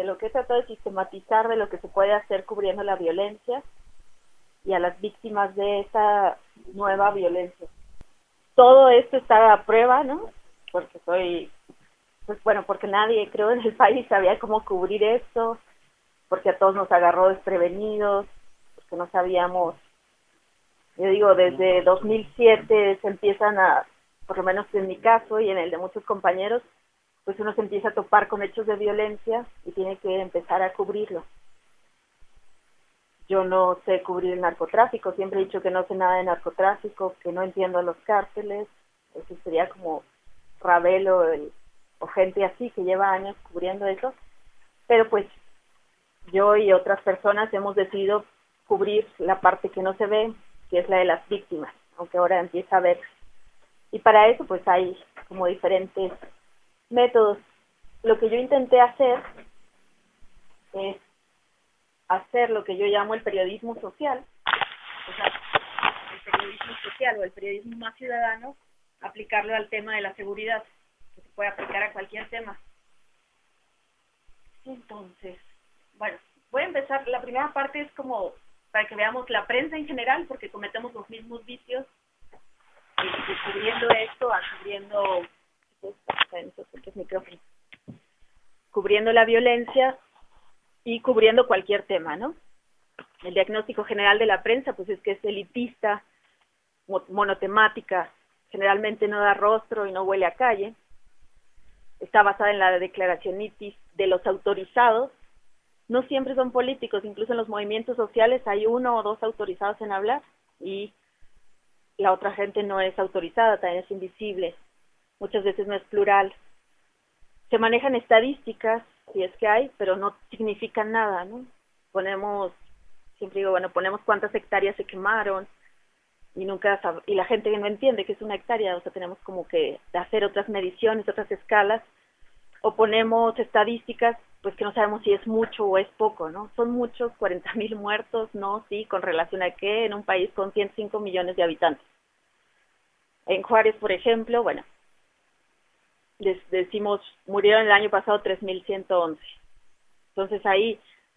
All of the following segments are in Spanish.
lo que he tratado de sistematizar de lo que se puede hacer cubriendo la violencia y a las víctimas de esa nueva violencia. Todo esto está a prueba, ¿no? Porque porque nadie, creo, en el país sabía cómo cubrir esto, porque a todos nos agarró desprevenidos, porque no sabíamos. Yo digo, desde 2007 se empiezan por lo menos en mi caso y en el de muchos compañeros, pues uno se empieza a topar con hechos de violencia y tiene que empezar a cubrirlo. Yo no sé cubrir el narcotráfico, siempre he dicho que no sé nada de narcotráfico, que no entiendo los cárteles, eso sería como Ravelo o gente así que lleva años cubriendo eso, pero pues yo y otras personas hemos decidido cubrir la parte que no se ve, que es la de las víctimas, aunque ahora empieza a ver. Y para eso pues hay como diferentes métodos. Lo que yo intenté hacer es hacer lo que yo llamo el periodismo social, o sea, el periodismo social o el periodismo más ciudadano, aplicarlo al tema de la seguridad, que se puede aplicar a cualquier tema. Entonces, bueno, voy a empezar. La primera parte es como para que veamos la prensa en general, porque cometemos los mismos vicios, cubriendo esto, cubriendo la violencia y cubriendo cualquier tema, ¿no? El diagnóstico general de la prensa, pues es que es elitista, monotemática, generalmente no da rostro y no huele a calle. Está basada en la declaración ITIS de los autorizados. No siempre son políticos, incluso en los movimientos sociales hay 1 o 2 autorizados en hablar y la otra gente no es autorizada, también es invisible. Muchas veces no es plural. Se manejan estadísticas, si es que hay, pero no significan nada, ¿no? Siempre digo, ponemos cuántas hectáreas se quemaron y la gente no entiende que es una hectárea, o sea, tenemos como que hacer otras mediciones, otras escalas, o ponemos estadísticas, pues que no sabemos si es mucho o es poco, ¿no? Son muchos, 40,000 muertos, ¿no? Sí, ¿con relación a qué? En un país con 105 millones de habitantes. En Juárez, por ejemplo, decimos, murieron el año pasado 3,111. Entonces ahí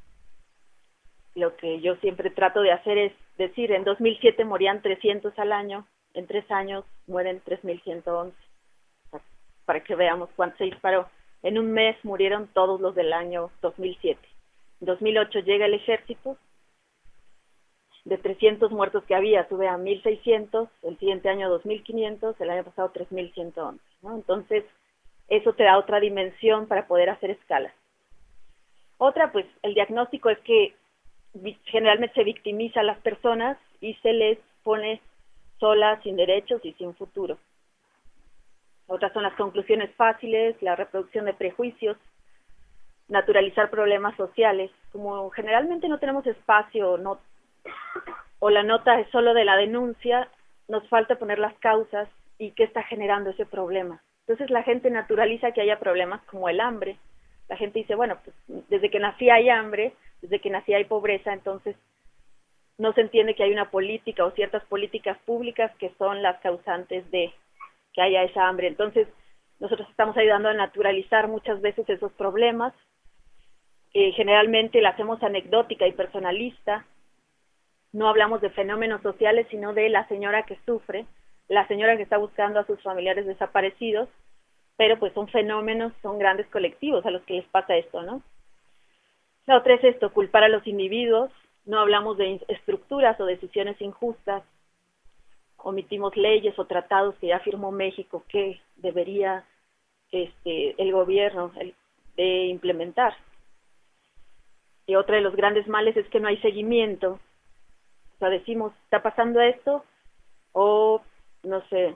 lo que yo siempre trato de hacer es decir, en 2007 morían 300 al año, en 3 años mueren 3,111, para que veamos cuánto se disparó. En un mes murieron todos los del año 2007. En 2008 llega el ejército, de 300 muertos que había sube a 1,600, el siguiente año 2,500, el año pasado 3,111, ¿no? Entonces eso te da otra dimensión para poder hacer escalas. Otra, pues el diagnóstico es que generalmente se victimiza a las personas y se les pone solas, sin derechos y sin futuro. Otras son las conclusiones fáciles, la reproducción de prejuicios, naturalizar problemas sociales. Como generalmente no tenemos espacio o la nota es solo de la denuncia, nos falta poner las causas y qué está generando ese problema. Entonces la gente naturaliza que haya problemas como el hambre. La gente dice, pues desde que nací hay hambre, desde que nací hay pobreza, entonces no se entiende que hay una política o ciertas políticas públicas que son las causantes de que haya esa hambre. Entonces nosotros estamos ayudando a naturalizar muchas veces esos problemas. Generalmente la hacemos anecdótica y personalista. No hablamos de fenómenos sociales, sino de la señora que sufre, la señora que está buscando a sus familiares desaparecidos, pero pues son fenómenos, son grandes colectivos a los que les pasa esto, ¿no? La otra es esto, culpar a los individuos. No hablamos de estructuras o decisiones injustas, omitimos leyes o tratados que ya firmó México que debería el gobierno de implementar. Y otra de los grandes males es que no hay seguimiento. O sea, decimos, ¿está pasando esto? O, no sé,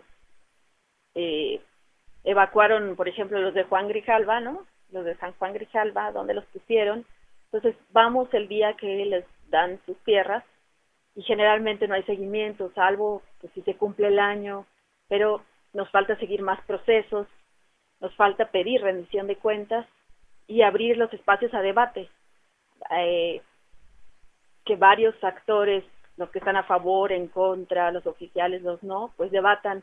evacuaron, por ejemplo, los de Juan Grijalva, ¿no? Los de San Juan Grijalva, ¿dónde los pusieron? Entonces, vamos el día que les dan sus tierras y generalmente no hay seguimiento, salvo pues, si se cumple el año, pero nos falta seguir más procesos, nos falta pedir rendición de cuentas y abrir los espacios a debate. Que varios actores, los que están a favor, en contra, los oficiales, los no, pues debatan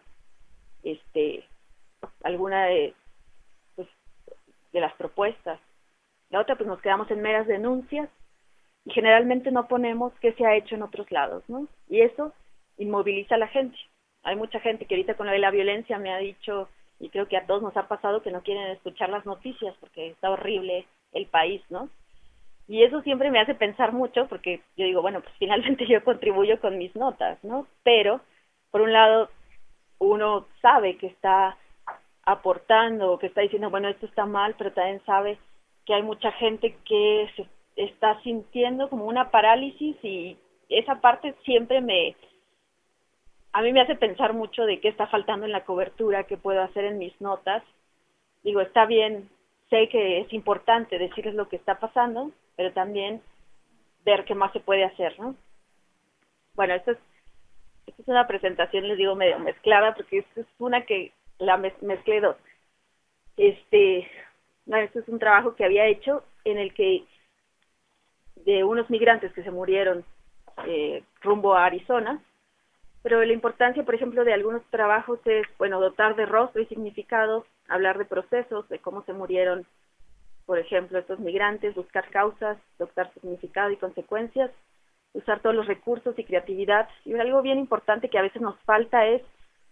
alguna de las propuestas. La otra, pues nos quedamos en meras denuncias y generalmente no ponemos qué se ha hecho en otros lados, ¿no? Y eso inmoviliza a la gente. Hay mucha gente que ahorita con lo de la violencia me ha dicho, y creo que a todos nos ha pasado, que no quieren escuchar las noticias porque está horrible el país, ¿no? Y eso siempre me hace pensar mucho porque yo digo, bueno, pues finalmente yo contribuyo con mis notas, ¿no? Pero, por un lado, uno sabe que está aportando, que está diciendo, bueno, esto está mal, pero también sabe que hay mucha gente que se está sintiendo como una parálisis y esa parte siempre a mí me hace pensar mucho de qué está faltando en la cobertura, qué puedo hacer en mis notas. Digo, está bien, sé que es importante decirles lo que está pasando, pero también ver qué más se puede hacer, ¿no? Bueno, esta es una presentación, les digo, medio mezclada, porque esta es una que la mezclé dos. Bueno, este es un trabajo que había hecho en el que de unos migrantes que se murieron rumbo a Arizona, pero la importancia, por ejemplo, de algunos trabajos es, bueno, dotar de rostro y significado, hablar de procesos, de cómo se murieron, por ejemplo, estos migrantes, buscar causas, dotar significado y consecuencias, usar todos los recursos y creatividad. Y algo bien importante que a veces nos falta es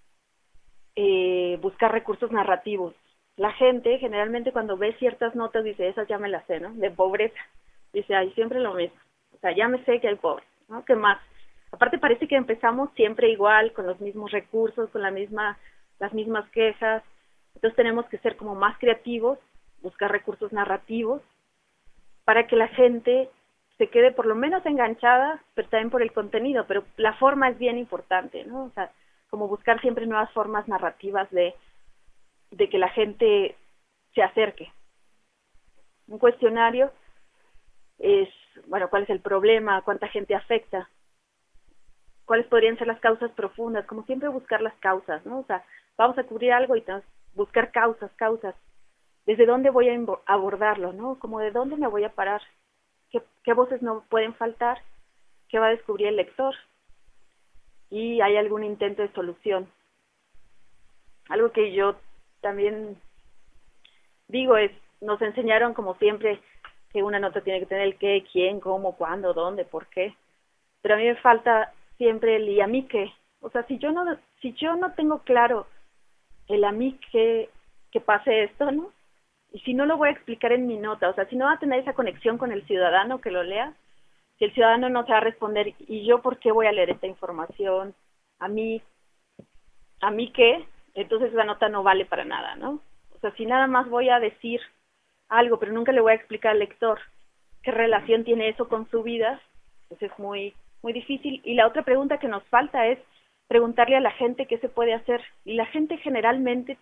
buscar recursos narrativos. La gente generalmente cuando ve ciertas notas dice, esas ya me las sé, ¿no? De pobreza. Dice, ay, siempre lo mismo. O sea, ya me sé que hay pobres, ¿no? ¿Qué más? Aparte parece que empezamos siempre igual, con los mismos recursos, con las mismas quejas. Entonces tenemos que ser como más creativos, buscar recursos narrativos, para que la gente se quede por lo menos enganchada, pero también por el contenido. Pero la forma es bien importante, ¿no? O sea, como buscar siempre nuevas formas narrativas de que la gente se acerque. Un cuestionario es, bueno, ¿cuál es el problema? ¿Cuánta gente afecta? ¿Cuáles podrían ser las causas profundas? Como siempre buscar las causas, ¿no? O sea, vamos a cubrir algo y buscar causas. ¿Desde dónde voy a abordarlo, no? Como de dónde me voy a parar. ¿Qué voces no pueden faltar? ¿Qué va a descubrir el lector? Y hay algún intento de solución. Algo que yo también digo es, nos enseñaron como siempre que una nota tiene que tener el qué, quién, cómo, cuándo, dónde, por qué. Pero a mí me falta siempre el y a mí qué. O sea, si yo no tengo claro el a mí qué, que pase esto, ¿no? Y si no lo voy a explicar en mi nota, o sea, si no va a tener esa conexión con el ciudadano que lo lea, si el ciudadano no se va a responder, ¿y yo por qué voy a leer esta información? ¿A mí qué? Entonces esa nota no vale para nada, ¿no? O sea, si nada más voy a decir algo, pero nunca le voy a explicar al lector qué relación tiene eso con su vida, pues es muy, muy difícil. Y la otra pregunta que nos falta es preguntarle a la gente qué se puede hacer. Y la gente generalmente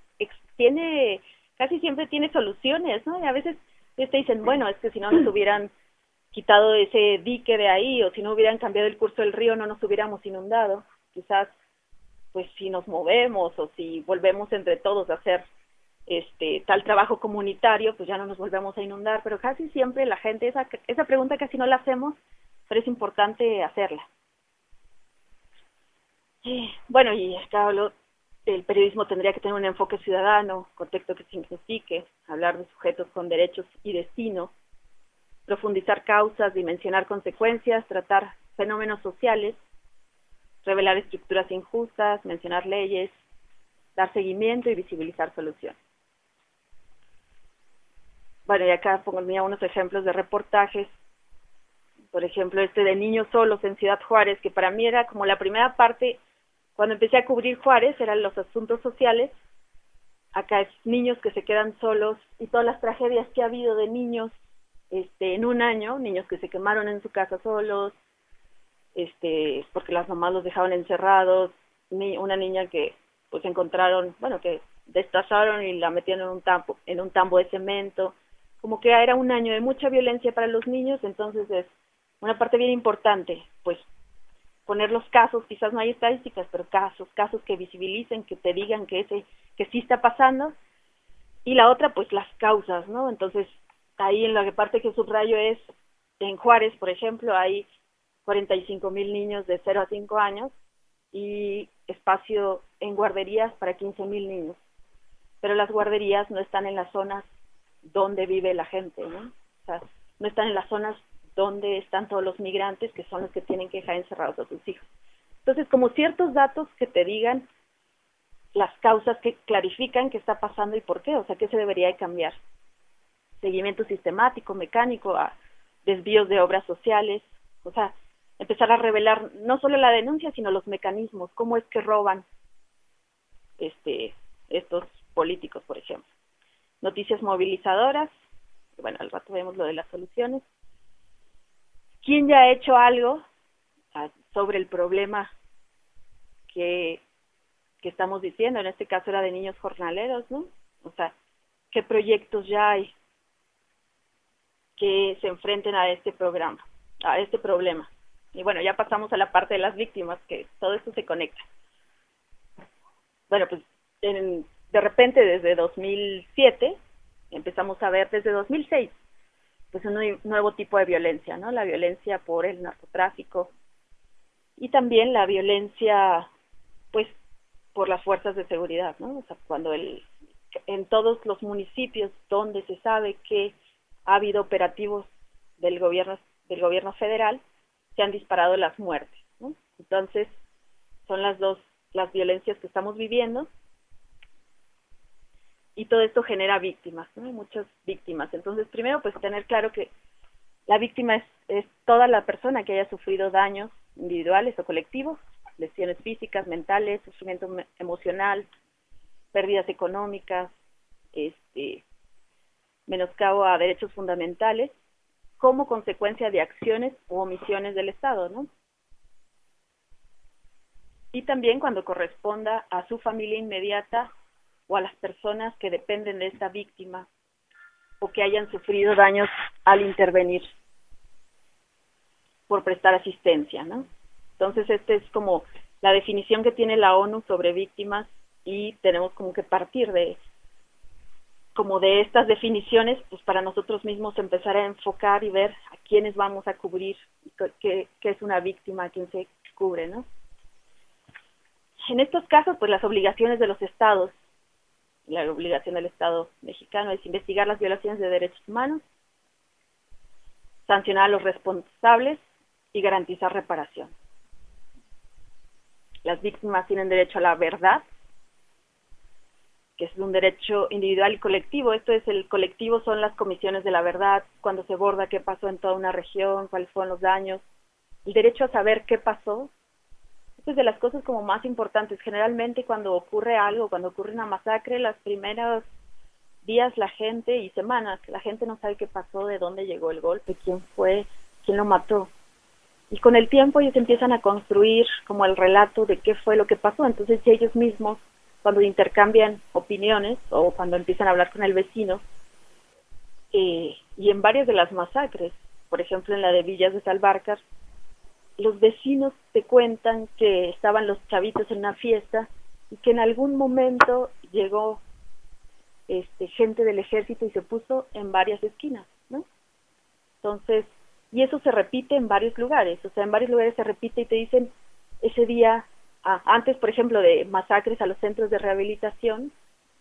casi siempre tiene soluciones, ¿no? Y a veces te dicen, bueno, es que si no nos hubieran quitado ese dique de ahí, o si no hubieran cambiado el curso del río, no nos hubiéramos inundado. Quizás, pues si nos movemos o si volvemos entre todos a hacer tal trabajo comunitario, pues ya no nos volvemos a inundar. Pero casi siempre la gente, esa pregunta casi no la hacemos, pero es importante hacerla. Bueno, y acá hablo, el periodismo tendría que tener un enfoque ciudadano, contexto que signifique, hablar de sujetos con derechos y destino, profundizar causas, dimensionar consecuencias, tratar fenómenos sociales, revelar estructuras injustas, mencionar leyes, dar seguimiento y visibilizar soluciones. Bueno, y acá pongo unos ejemplos de reportajes. Por ejemplo, de niños solos en Ciudad Juárez, que para mí era como la primera parte, cuando empecé a cubrir Juárez, eran los asuntos sociales. Acá es niños que se quedan solos y todas las tragedias que ha habido de niños en un año, niños que se quemaron en su casa solos, porque las mamás los dejaban encerrados, una niña que pues encontraron, bueno, que destazaron y la metieron en un tambo de cemento. Como que era un año de mucha violencia para los niños, entonces es una parte bien importante, pues poner los casos, quizás no hay estadísticas, pero casos que visibilicen, que te digan que sí está pasando. Y la otra, pues las causas, ¿no? Entonces, ahí en la parte que subrayo es, en Juárez, por ejemplo, hay 45,000 niños de 0 a 5 años y espacio en guarderías para 15,000 niños. Pero las guarderías no están en las zonas dónde vive la gente, ¿no? O sea, no están en las zonas donde están todos los migrantes, que son los que tienen que dejar encerrados a sus hijos. Entonces, como ciertos datos que te digan las causas, que clarifican qué está pasando y por qué, o sea, qué se debería de cambiar. Seguimiento sistemático, mecánico, a desvíos de obras sociales, o sea, empezar a revelar no solo la denuncia, sino los mecanismos, cómo es que roban estos políticos, por ejemplo. Noticias movilizadoras, bueno, al rato vemos lo de las soluciones. ¿Quién ya ha hecho algo sobre el problema que estamos diciendo? En este caso era de niños jornaleros, ¿no? O sea, ¿qué proyectos ya hay que se enfrenten a este programa, a este problema? Y bueno, ya pasamos a la parte de las víctimas, que todo esto se conecta. Bueno, pues de repente desde 2007 empezamos a ver, desde 2006, pues un nuevo tipo de violencia, ¿no? La violencia por el narcotráfico y también la violencia, pues, por las fuerzas de seguridad, ¿no? O sea, cuando en todos los municipios donde se sabe que ha habido operativos del gobierno federal, se han disparado las muertes, ¿no? Entonces, son las violencias que estamos viviendo, y todo esto genera víctimas, ¿no? Muchas víctimas. Entonces, primero, pues tener claro que la víctima es toda la persona que haya sufrido daños individuales o colectivos, lesiones físicas, mentales, sufrimiento emocional, pérdidas económicas, menoscabo a derechos fundamentales, como consecuencia de acciones u omisiones del Estado, ¿no? Y también cuando corresponda a su familia inmediata o a las personas que dependen de esta víctima o que hayan sufrido daños al intervenir por prestar asistencia, ¿no? Entonces, esta es como la definición que tiene la ONU sobre víctimas, y tenemos como que partir de estas definiciones, pues para nosotros mismos empezar a enfocar y ver a quiénes vamos a cubrir, qué es una víctima, a quién se cubre, ¿no? En estos casos, pues las obligaciones de los estados, la obligación del Estado mexicano es investigar las violaciones de derechos humanos, sancionar a los responsables y garantizar reparación. Las víctimas tienen derecho a la verdad, que es un derecho individual y colectivo. Esto es, el colectivo son las comisiones de la verdad, cuando se aborda qué pasó en toda una región, cuáles fueron los daños. El derecho a saber qué pasó, esto es de las cosas como más importantes. Generalmente cuando ocurre algo, cuando ocurre una masacre, los primeros días y semanas, la gente no sabe qué pasó, de dónde llegó el golpe, quién fue, quién lo mató. Y con el tiempo ellos empiezan a construir como el relato de qué fue lo que pasó. Entonces ellos mismos, cuando intercambian opiniones o cuando empiezan a hablar con el vecino, y en varias de las masacres, por ejemplo en la de Villas de Salvarcar, los vecinos te cuentan que estaban los chavitos en una fiesta y que en algún momento llegó gente del ejército y se puso en varias esquinas, ¿no? Entonces, y eso se repite en varios lugares, o sea, en varios lugares se repite y te dicen ese día, antes, por ejemplo, de masacres a los centros de rehabilitación,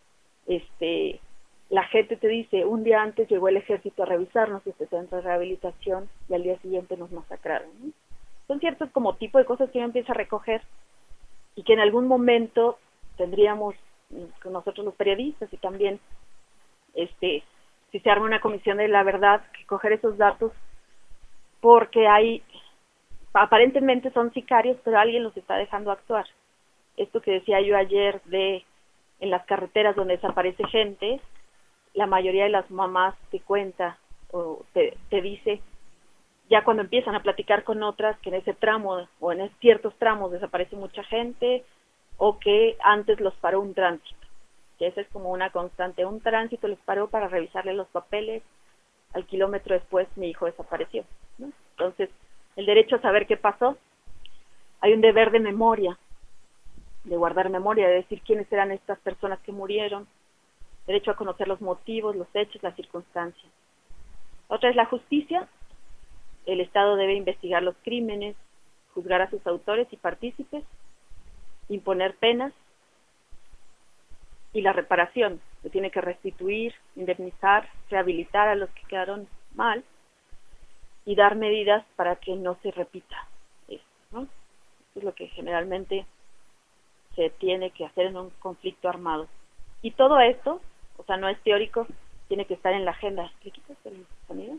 la gente te dice, un día antes llegó el ejército a revisarnos este centro de rehabilitación y al día siguiente nos masacraron, ¿no? Son ciertos como tipo de cosas que uno empieza a recoger y que en algún momento tendríamos con nosotros los periodistas, y también si se arma una comisión de la verdad, que coger esos datos, porque aparentemente son sicarios, pero alguien los está dejando actuar. Esto que decía yo ayer en las carreteras donde desaparece gente, la mayoría de las mamás te cuenta o te dice, ya cuando empiezan a platicar con otras, que en ese tramo o en ciertos tramos desaparece mucha gente, o que antes los paró un tránsito, que esa es como una constante. Un tránsito les paró para revisarle los papeles, al kilómetro después mi hijo desapareció, ¿no? Entonces, el derecho a saber qué pasó, hay un deber de memoria, de guardar memoria, de decir quiénes eran estas personas que murieron, derecho a conocer los motivos, los hechos, las circunstancias. Otra es la justicia. El Estado debe investigar los crímenes, juzgar a sus autores y partícipes, imponer penas, y la reparación, se tiene que restituir, indemnizar, rehabilitar a los que quedaron mal y dar medidas para que no se repita esto, ¿no? Eso es lo que generalmente se tiene que hacer en un conflicto armado. Y todo esto, o sea, no es teórico, tiene que estar en la agenda. ¿Le quitas el sonido?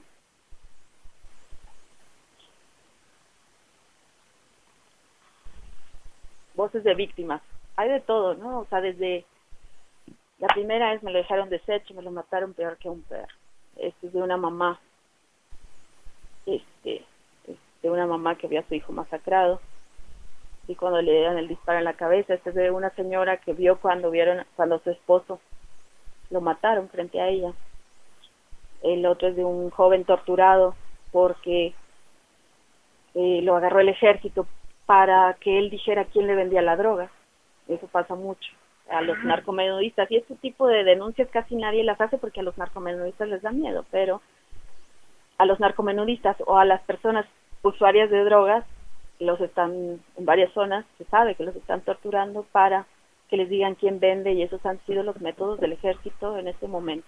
Voces de víctimas. Hay de todo, ¿no? O sea, desde la primera vez me lo dejaron deshecho, me lo mataron peor que un perro. Este es de una mamá, de una mamá que vio a su hijo masacrado y cuando le dieron el disparo en la cabeza. Este es de una señora que vio cuando su esposo lo mataron frente a ella. El otro es de un joven torturado porque lo agarró el ejército para que él dijera quién le vendía la droga. Eso pasa mucho a los narcomenudistas, y este tipo de denuncias casi nadie las hace porque a los narcomenudistas les da miedo, pero a los narcomenudistas o a las personas usuarias de drogas los están, en varias zonas se sabe que los están torturando para que les digan quién vende, y esos han sido los métodos del ejército en este momento.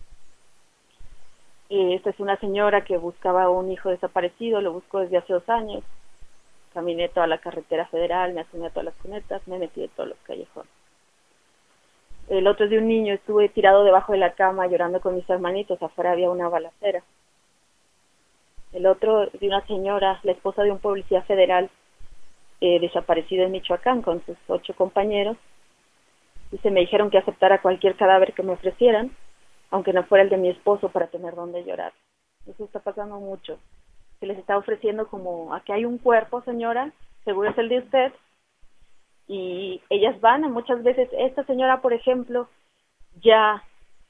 Esta es una señora que buscaba a un hijo desaparecido, lo buscó desde hace 2 años. Caminé toda la carretera federal, me asomé a todas las cunetas, me metí de todos los callejones. El otro es de un niño, estuve tirado debajo de la cama llorando con mis hermanitos, afuera había una balacera. El otro es de una señora, la esposa de un policía federal desaparecido en Michoacán con sus 8 compañeros. Dice, me dijeron que aceptara cualquier cadáver que me ofrecieran, aunque no fuera el de mi esposo, para tener donde llorar. Eso está pasando mucho. Se les está ofreciendo como, aquí hay un cuerpo, señora, seguro es el de usted, y ellas van, muchas veces, esta señora, por ejemplo, ya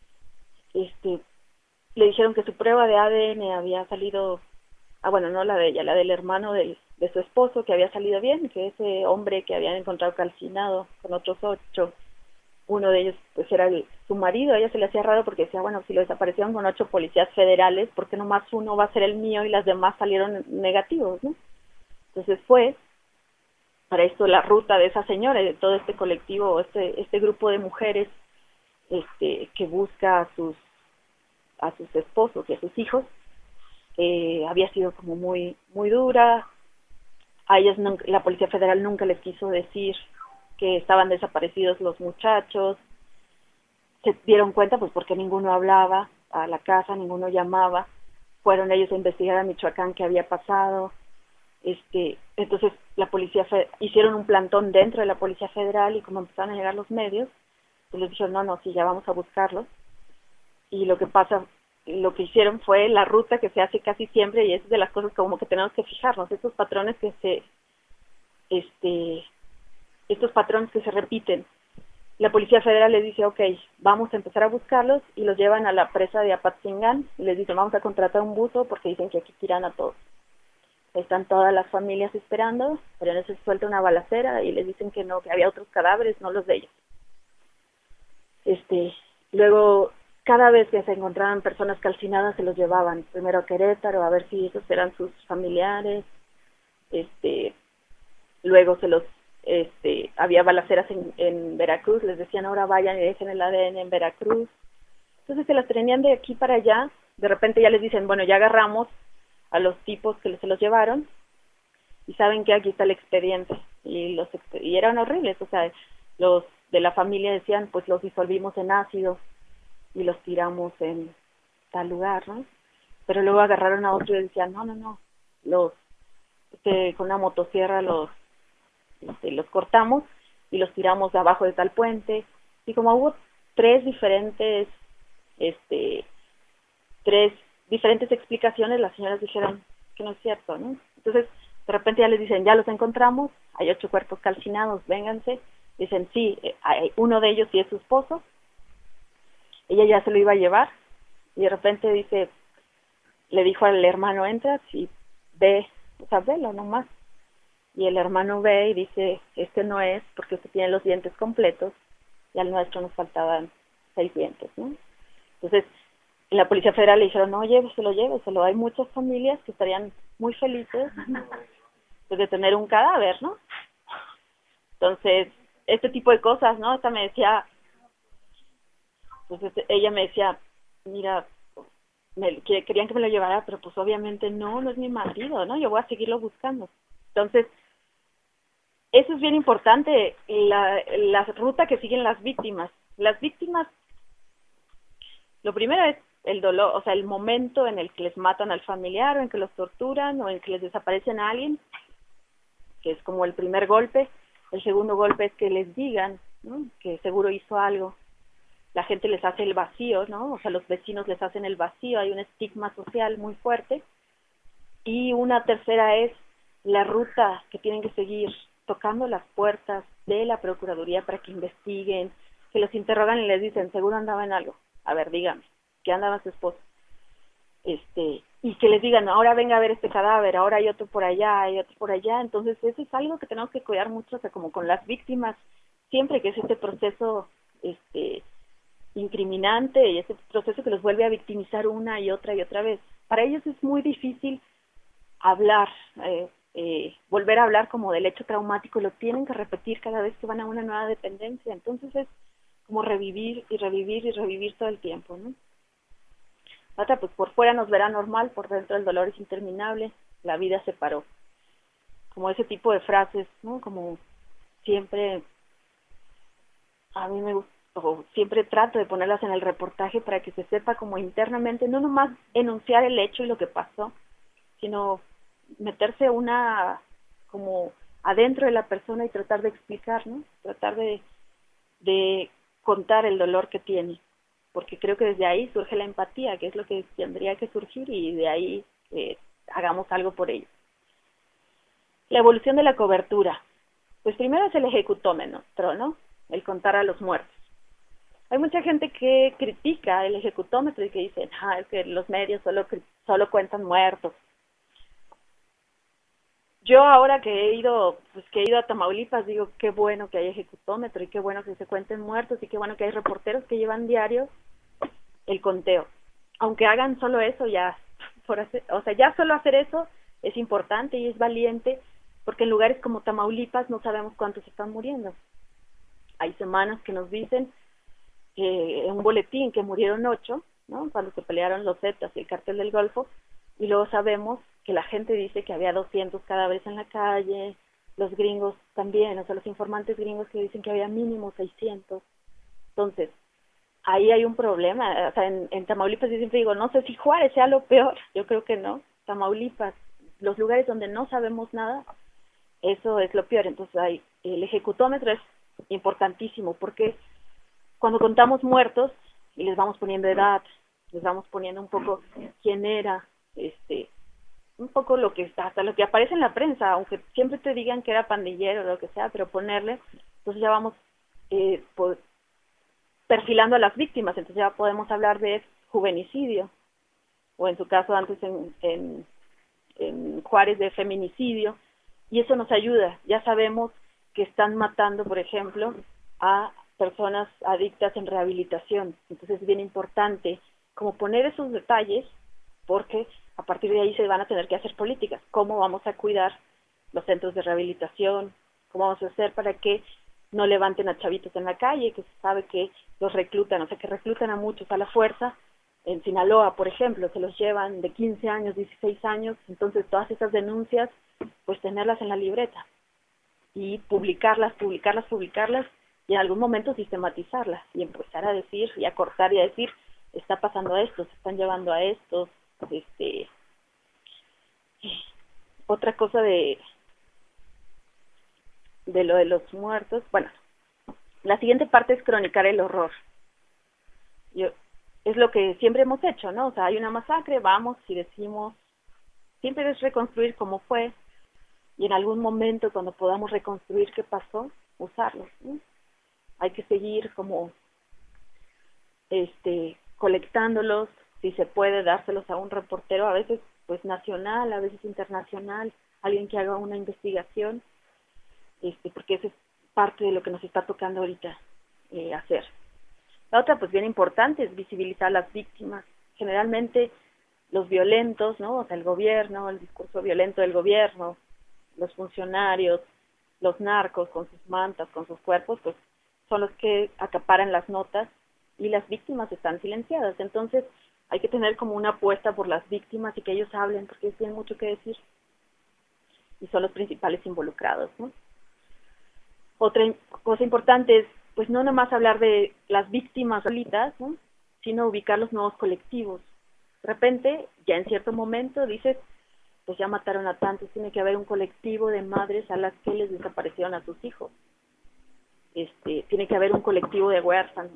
le dijeron que su prueba de ADN había salido, bueno, no la de ella, la del hermano de su esposo, que había salido bien, que ese hombre que habían encontrado calcinado con otros 8, uno de ellos pues era su marido. A ella se le hacía raro porque decía, bueno, si lo desaparecieron con 8 policías federales, ¿por qué nomás uno va a ser el mío y las demás salieron negativos, ¿no? Entonces fue para esto la ruta de esa señora y de todo este colectivo, este grupo de mujeres que busca a sus esposos y a sus hijos. Había sido como muy muy dura. A ellas la Policía Federal nunca les quiso decir que estaban desaparecidos los muchachos. Se dieron cuenta pues porque ninguno hablaba a la casa, ninguno llamaba. Fueron ellos a investigar a Michoacán qué había pasado. Entonces la policía hicieron un plantón dentro de la Policía Federal, y como empezaron a llegar los medios, pues les dijeron, no, sí, ya vamos a buscarlos. Y lo que hicieron fue la ruta que se hace casi siempre, y es de las cosas como que tenemos que fijarnos, estos patrones que estos patrones que se repiten. La Policía Federal les dice, ok, vamos a empezar a buscarlos, y los llevan a la presa de Apatzingán, y les dicen, vamos a contratar un buzo porque dicen que aquí tiran a todos. Están todas las familias esperando, pero en eso se suelta una balacera y les dicen que no, que había otros cadáveres, no los de ellos. Luego, cada vez que se encontraban personas calcinadas, se los llevaban primero a Querétaro a ver si esos eran sus familiares. Luego había balaceras en Veracruz, les decían, ahora vayan y dejen el ADN en Veracruz. Entonces se las tenían de aquí para allá. De repente ya les dicen, bueno, ya agarramos a los tipos que se los llevaron, y saben que aquí está el expediente, y eran horribles. O sea, los de la familia decían, pues los disolvimos en ácido y los tiramos en tal lugar, ¿no? Pero luego agarraron a otro y decían, no, con una motosierra los cortamos y los tiramos de abajo de tal puente. Y como hubo tres diferentes explicaciones, las señoras dijeron que no es cierto, ¿no? Entonces, de repente ya les dicen, ya los encontramos, hay 8 cuerpos calcinados, vénganse. Dicen, sí, hay uno de ellos sí es su esposo. Ella ya se lo iba a llevar, y de repente le dijo al hermano, entras y ve, o sea, velo nomás. Y el hermano ve y dice, este no es, porque usted tiene los dientes completos, y al nuestro nos faltaban 6 dientes, ¿no? Entonces, en la Policía Federal le dijeron, no, lléveselo. Hay muchas familias que estarían muy felices pues, de tener un cadáver, ¿no? Entonces, este tipo de cosas, ¿no? Esta me decía, Entonces ella me decía, mira, querían que me lo llevara, pero pues obviamente no es mi marido, ¿no? Yo voy a seguirlo buscando. Entonces, eso es bien importante, la ruta que siguen las víctimas. Las víctimas, lo primero es el dolor, o sea, el momento en el que les matan al familiar, o en que los torturan, o en que les desaparecen a alguien, que es como el primer golpe. El segundo golpe es que les digan, ¿no?, que seguro hizo algo. La gente les hace el vacío, ¿no? O sea, los vecinos les hacen el vacío, hay un estigma social muy fuerte. Y una tercera es la ruta que tienen que seguir, tocando las puertas de la Procuraduría para que investiguen, que los interrogan y les dicen, seguro andaba en algo. A ver, dígame, ¿qué andaba su esposa? Y que les digan, ahora venga a ver este cadáver, ahora hay otro por allá, hay otro por allá. Entonces, eso es algo que tenemos que cuidar mucho, o sea, como con las víctimas, siempre que es este proceso, incriminante, y ese proceso que los vuelve a victimizar una y otra vez. Para ellos es muy difícil hablar, volver a hablar como del hecho traumático, lo tienen que repetir cada vez que van a una nueva dependencia. Entonces es como revivir y revivir y revivir todo el tiempo, ¿no? Otra, pues por fuera nos verá normal, por dentro el dolor es interminable, la vida se paró. Como ese tipo de frases, ¿no? Como siempre, a mí me gusta, o siempre trato de ponerlas en el reportaje para que se sepa como internamente, no nomás enunciar el hecho y lo que pasó, sino meterse como adentro de la persona y tratar de explicar, ¿no? Tratar de contar el dolor que tiene, porque creo que desde ahí surge la empatía, que es lo que tendría que surgir, y de ahí hagamos algo por ello. La evolución de la cobertura. Pues primero es el ejecutómetro, ¿no? El contar a los muertos. Hay mucha gente que critica el ejecutómetro y que dicen, es que los medios solo cuentan muertos. Yo ahora que he ido a Tamaulipas, digo, qué bueno que hay ejecutómetro y qué bueno que se cuenten muertos y qué bueno que hay reporteros que llevan diario el conteo. Aunque hagan solo eso, ya solo hacer eso es importante y es valiente, porque en lugares como Tamaulipas no sabemos cuántos están muriendo. Hay semanas que nos dicen en un boletín que murieron 8, ¿no?, cuando se pelearon los Zetas y el Cártel del Golfo, y luego sabemos que la gente dice que había 200 cadáveres en la calle, los gringos también, o sea, los informantes gringos que dicen que había mínimo 600. Entonces, ahí hay un problema. O sea, en Tamaulipas yo siempre digo, no sé si Juárez sea lo peor, yo creo que no. Tamaulipas, los lugares donde no sabemos nada, eso es lo peor. Entonces, el ejecutómetro es importantísimo, porque cuando contamos muertos y les vamos poniendo edad, les vamos poniendo un poco quién era, un poco hasta lo que aparece en la prensa, aunque siempre te digan que era pandillero o lo que sea, pero ponerle, entonces ya vamos perfilando a las víctimas. Entonces ya podemos hablar de juvenicidio, o en su caso antes en Juárez de feminicidio, y eso nos ayuda. Ya sabemos que están matando, por ejemplo, a personas adictas en rehabilitación. Entonces es bien importante como poner esos detalles, porque a partir de ahí se van a tener que hacer políticas. ¿Cómo vamos a cuidar los centros de rehabilitación? ¿Cómo vamos a hacer para que no levanten a chavitos en la calle, que se sabe que los reclutan, o sea, que reclutan a muchos a la fuerza? En Sinaloa, por ejemplo, se los llevan de 15 años, 16 años, entonces todas esas denuncias, pues tenerlas en la libreta y publicarlas, y en algún momento sistematizarlas y empezar a decir y a cortar y a decir, está pasando esto, se están llevando a estos. Otra cosa de lo de los muertos, bueno, la siguiente parte es cronicar el horror. Es lo que siempre hemos hecho, ¿no? O sea, hay una masacre, vamos y decimos, siempre es reconstruir cómo fue, y en algún momento cuando podamos reconstruir qué pasó, usarlos, ¿no? Hay que seguir como colectándolos, si se puede dárselos a un reportero, a veces pues nacional, a veces internacional, alguien que haga una investigación, porque eso es parte de lo que nos está tocando ahorita hacer. La otra, pues bien importante, es visibilizar a las víctimas. Generalmente los violentos, ¿no? O sea, el gobierno, el discurso violento del gobierno, los funcionarios, los narcos con sus mantas, con sus cuerpos, pues son los que acaparan las notas y las víctimas están silenciadas. Entonces hay que tener como una apuesta por las víctimas y que ellos hablen, porque tienen mucho que decir y son los principales involucrados, ¿no? Otra cosa importante es, pues, no nomás hablar de las víctimas solitas, ¿no?, sino ubicar los nuevos colectivos. De repente, ya en cierto momento dices, pues ya mataron a tantos, tiene que haber un colectivo de madres a las que les desaparecieron a sus hijos. Tiene que haber un colectivo de huérfanos.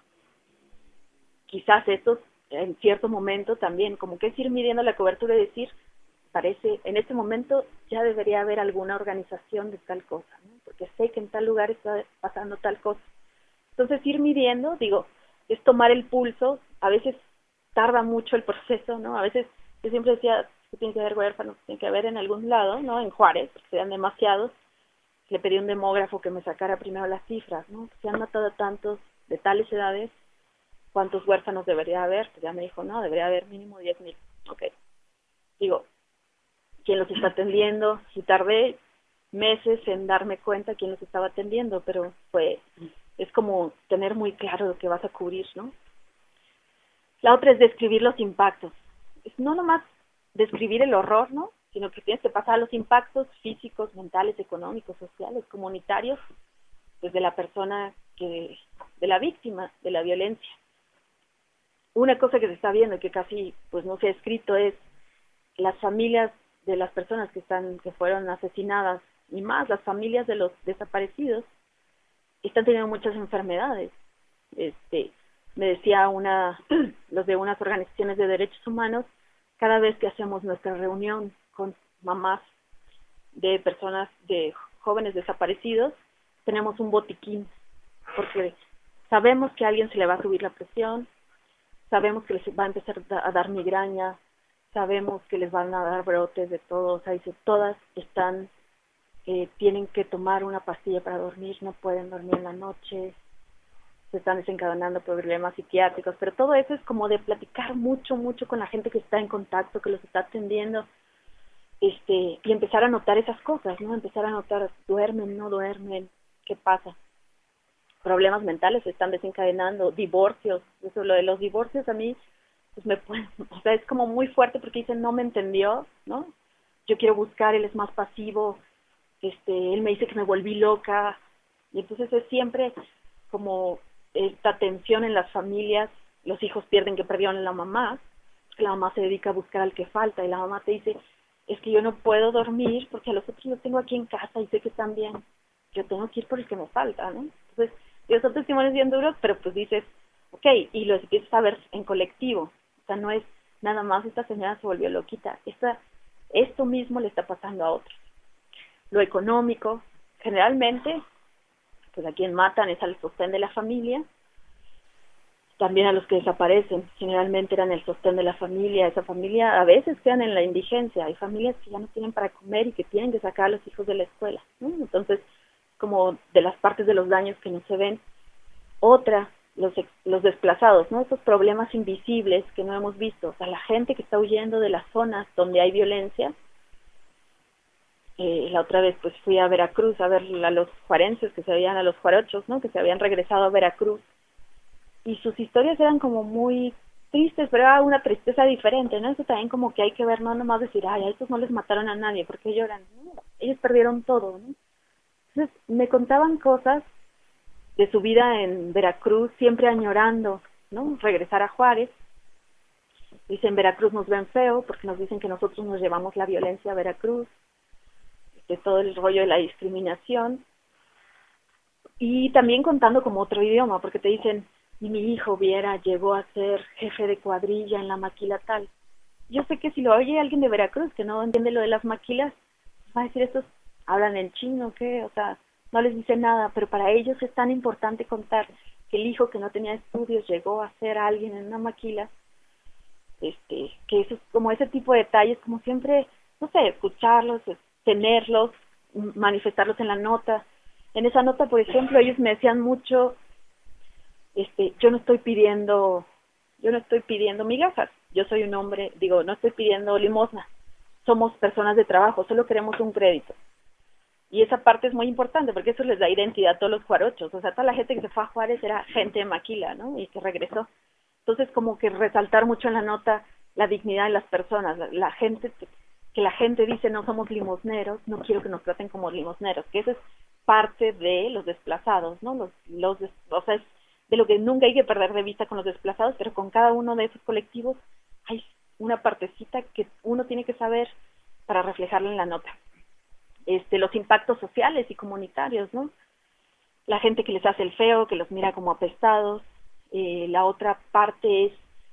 Quizás estos, en cierto momento también, como que es ir midiendo la cobertura y decir, parece, en este momento ya debería haber alguna organización de tal cosa, ¿no?, porque sé que en tal lugar está pasando tal cosa. Entonces ir midiendo, digo, es tomar el pulso. A veces tarda mucho el proceso, ¿no? A veces yo siempre decía que tiene que haber huérfanos, tiene que haber en algún lado, ¿no? En Juárez, porque sean demasiados. Le pedí a un demógrafo que me sacara primero las cifras, ¿no? Se han matado tantos de tales edades, ¿cuántos huérfanos debería haber? Pues ya me dijo, no, debería haber mínimo 10,000. Ok. Digo, ¿quién los está atendiendo? Y tardé meses en darme cuenta quién los estaba atendiendo, pero es como tener muy claro lo que vas a cubrir, ¿no? La otra es describir los impactos. Es no nomás describir el horror, ¿no?, sino que tienes que pasar a los impactos físicos, mentales, económicos, sociales, comunitarios, pues de la persona de la víctima de la violencia. Una cosa que se está viendo y que casi pues no se ha escrito es las familias de las personas que fueron asesinadas, y más las familias de los desaparecidos, están teniendo muchas enfermedades. Me decía los de unas organizaciones de derechos humanos, cada vez que hacemos nuestra reunión con mamás de personas, de jóvenes desaparecidos, tenemos un botiquín, porque sabemos que a alguien se le va a subir la presión, sabemos que les va a empezar a dar migraña, sabemos que les van a dar brotes de todo. O sea, dice, todas tienen que tomar una pastilla para dormir, no pueden dormir en la noche, se están desencadenando problemas psiquiátricos, pero todo eso es como de platicar mucho con la gente que está en contacto, que los está atendiendo, y empezar a notar esas cosas, ¿no? Empezar a notar, duermen, no duermen, ¿qué pasa? Problemas mentales se están desencadenando, divorcios. Eso, lo de los divorcios a mí, pues o sea, es como muy fuerte porque dicen, no me entendió, ¿no? Yo quiero buscar, él es más pasivo, él me dice que me volví loca, y entonces es siempre como esta tensión en las familias. Los hijos pierden que perdieron a la mamá, porque la mamá se dedica a buscar al que falta, y la mamá te dice, es que yo no puedo dormir porque a los otros los tengo aquí en casa y sé que están bien, yo tengo que ir por el que me falta, ¿no? Entonces, son testimonios bien duros, pero pues dices, ok, y los empiezas a ver en colectivo. O sea, no es nada más esta señora se volvió loquita, esto mismo le está pasando a otros. Lo económico, generalmente, pues a quien matan es al sostén de la familia, también a los que desaparecen, generalmente eran el sostén de la familia. Esa familia a veces quedan en la indigencia, hay familias que ya no tienen para comer y que tienen que sacar a los hijos de la escuela, ¿no? Entonces, como de las partes de los daños que no se ven. Otra, los desplazados, ¿no? Esos problemas invisibles que no hemos visto. O sea, la gente que está huyendo de las zonas donde hay violencia. La otra vez pues fui a Veracruz a ver a los juarenses a los juarochos, ¿no?, que se habían regresado a Veracruz, y sus historias eran como muy tristes, pero era una tristeza diferente, ¿no? Eso también como que hay que ver, no nomás decir, ay, a estos no les mataron a nadie, porque lloran, ¿no? Ellos perdieron todo, ¿no? Entonces me contaban cosas de su vida en Veracruz, siempre añorando, ¿no?, regresar a Juárez. Dicen, Veracruz nos ven feo porque nos dicen que nosotros nos llevamos la violencia a Veracruz, de todo el rollo de la discriminación, y también contando como otro idioma, porque te dicen, y mi hijo llegó a ser jefe de cuadrilla en la maquila tal. Yo sé que si lo oye alguien de Veracruz que no entiende lo de las maquilas, va a decir, estos hablan en chino, ¿qué? O sea, no les dice nada, pero para ellos es tan importante contar que el hijo que no tenía estudios llegó a ser alguien en una maquila, que eso es como ese tipo de detalles, como siempre, no sé, escucharlos, tenerlos, manifestarlos en la nota. En esa nota, por ejemplo, ellos me decían mucho, yo no estoy pidiendo migajas, yo soy un hombre, no estoy pidiendo limosna, somos personas de trabajo, solo queremos un crédito. Y esa parte es muy importante porque eso les da identidad a todos los jarochos. O sea, toda la gente que se fue a Juárez era gente de Maquila, ¿no? Y que regresó. Entonces, como que resaltar mucho en la nota la dignidad de las personas. La gente, que la gente dice no somos limosneros, no quiero que nos traten como limosneros. Que eso es parte de los desplazados, ¿no? O sea, es de lo que nunca hay que perder de vista con los desplazados, pero con cada uno de esos colectivos hay una partecita que uno tiene que saber para reflejarlo en la nota. Los impactos sociales y comunitarios, ¿no? La gente que les hace el feo, que los mira como apestados. La otra parte es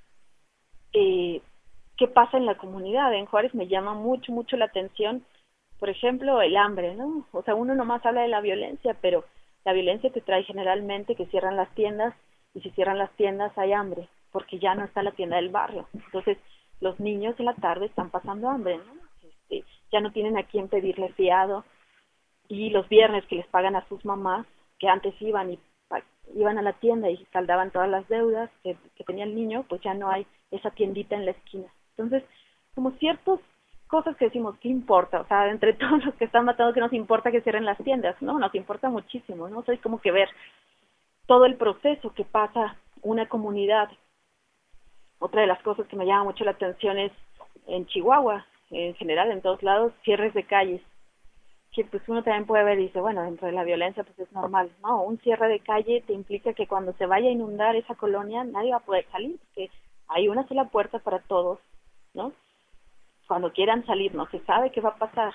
qué pasa en la comunidad. En Juárez me llama mucho, mucho la atención, por ejemplo, el hambre, ¿no? O sea, uno nomás habla de la violencia, pero la violencia te trae generalmente que cierran las tiendas, y si cierran las tiendas hay hambre, porque ya no está la tienda del barrio. Entonces, los niños en la tarde están pasando hambre, ¿no? Ya no tienen a quién pedirle fiado, y los viernes que les pagan a sus mamás, que antes iban a la tienda y saldaban todas las deudas que tenía el niño, pues ya no hay esa tiendita en la esquina. Entonces, como ciertas cosas que decimos, ¿qué importa? O sea, entre todos los que están matando, ¿qué nos importa que cierren las tiendas? No, nos importa muchísimo, ¿no? O sea, es como que ver todo el proceso que pasa una comunidad. Otra de las cosas que me llama mucho la atención es en Chihuahua, en general, en todos lados, cierres de calles, que pues uno también puede ver y dice, bueno, dentro de la violencia pues es normal, ¿no? Un cierre de calle te implica que cuando se vaya a inundar esa colonia nadie va a poder salir, porque hay una sola puerta para todos, ¿no? Cuando quieran salir no se sabe qué va a pasar,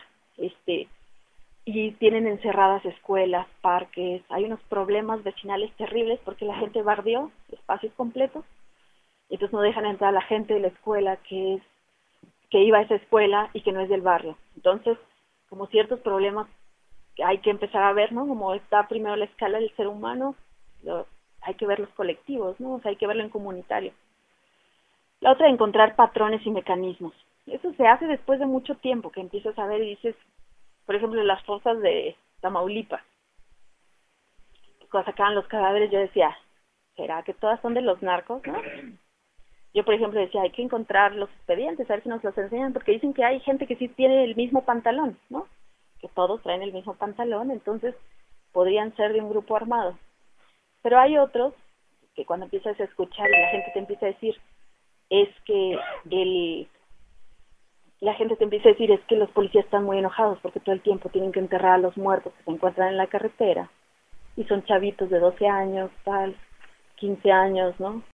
y tienen encerradas escuelas, parques, hay unos problemas vecinales terribles porque la gente bardeó espacios completos, entonces no dejan entrar a la gente de la escuela que iba a esa escuela y que no es del barrio. Entonces, como ciertos problemas que hay que empezar a ver, ¿no? Como está primero la escala del ser humano, hay que ver los colectivos, ¿no? O sea, hay que verlo en comunitario. La otra, encontrar patrones y mecanismos. Eso se hace después de mucho tiempo, que empiezas a ver y dices, por ejemplo, las fosas de Tamaulipas. Cuando sacaban los cadáveres yo decía, ¿será que todas son de los narcos, no? Yo, por ejemplo, decía, hay que encontrar los expedientes, a ver si nos los enseñan, porque dicen que hay gente que sí tiene el mismo pantalón, ¿no? Que todos traen el mismo pantalón, entonces podrían ser de un grupo armado. Pero hay otros que cuando empiezas a escuchar y la gente te empieza a decir, es que los policías están muy enojados porque todo el tiempo tienen que enterrar a los muertos que se encuentran en la carretera, y son chavitos de 12 años, tal, 15 años, ¿no?